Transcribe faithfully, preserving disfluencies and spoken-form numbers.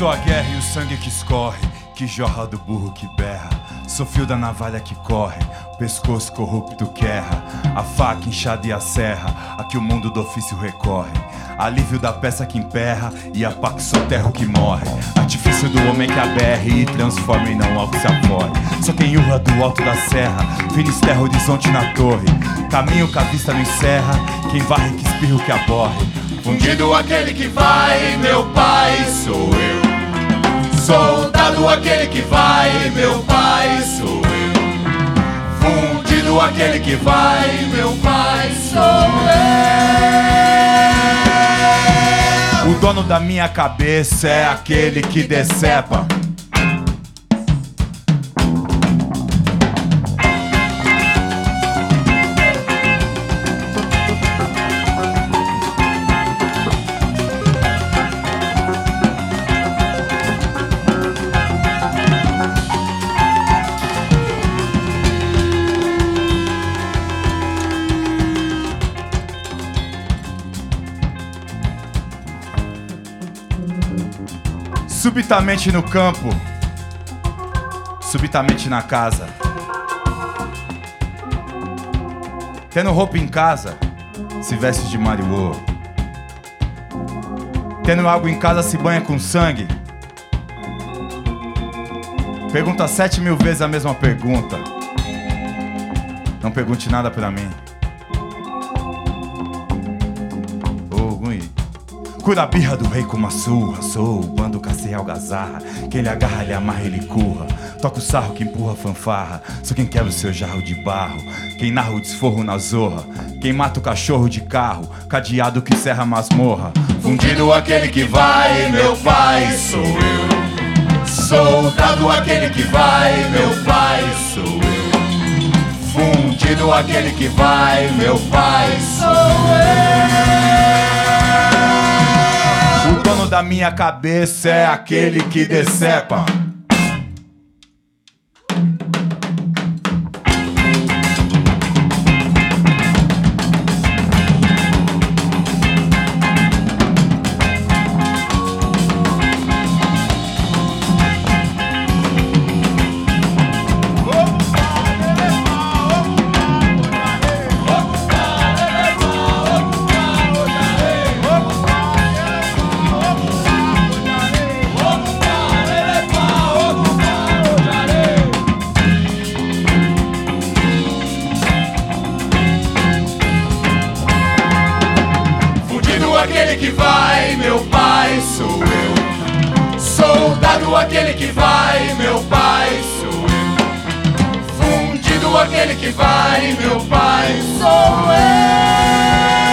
Sou a guerra e o sangue que escorre, que jorra do burro que berra. Sou fio da navalha que corre, pescoço corrupto que erra. A faca inchada e a serra, a que o mundo do ofício recorre. Alívio da peça que emperra e a pá que soterra o que morre. Artifício do homem que aberre e transforma em não algo se aforre. Sou quem urra do alto da serra, finisterra o horizonte na torre. Caminho que a vista não encerra, quem varre que espirra o que aborre. Fundido aquele que vai, meu pai sou eu. Soldado aquele que vai, meu pai sou eu. Fundido aquele que vai, meu pai sou eu. O dono da minha cabeça é aquele que decepa. Subitamente no campo, subitamente na casa, tendo roupa em casa, se veste de mariô. Tendo água em casa, se banha com sangue. Pergunta sete mil vezes a mesma pergunta. Não pergunte nada pra mim. Cura a birra do rei com uma surra. Sou o bando caceia algazarra. Quem lhe agarra, ele amarra, ele curra. Toca o sarro que empurra a fanfarra. Sou quem quebra o seu jarro de barro. Quem narra o desforro na zorra. Quem mata o cachorro de carro. Cadeado que serra a masmorra. Fundido aquele que vai, meu pai sou eu. Soldado aquele que vai, meu pai sou eu. Fundido aquele que vai, meu pai sou eu. O dono da minha cabeça é aquele que decepa. Aquele que vai, meu pai sou eu. Soldado aquele que vai, meu pai sou eu. Fundido aquele que vai, meu pai sou eu.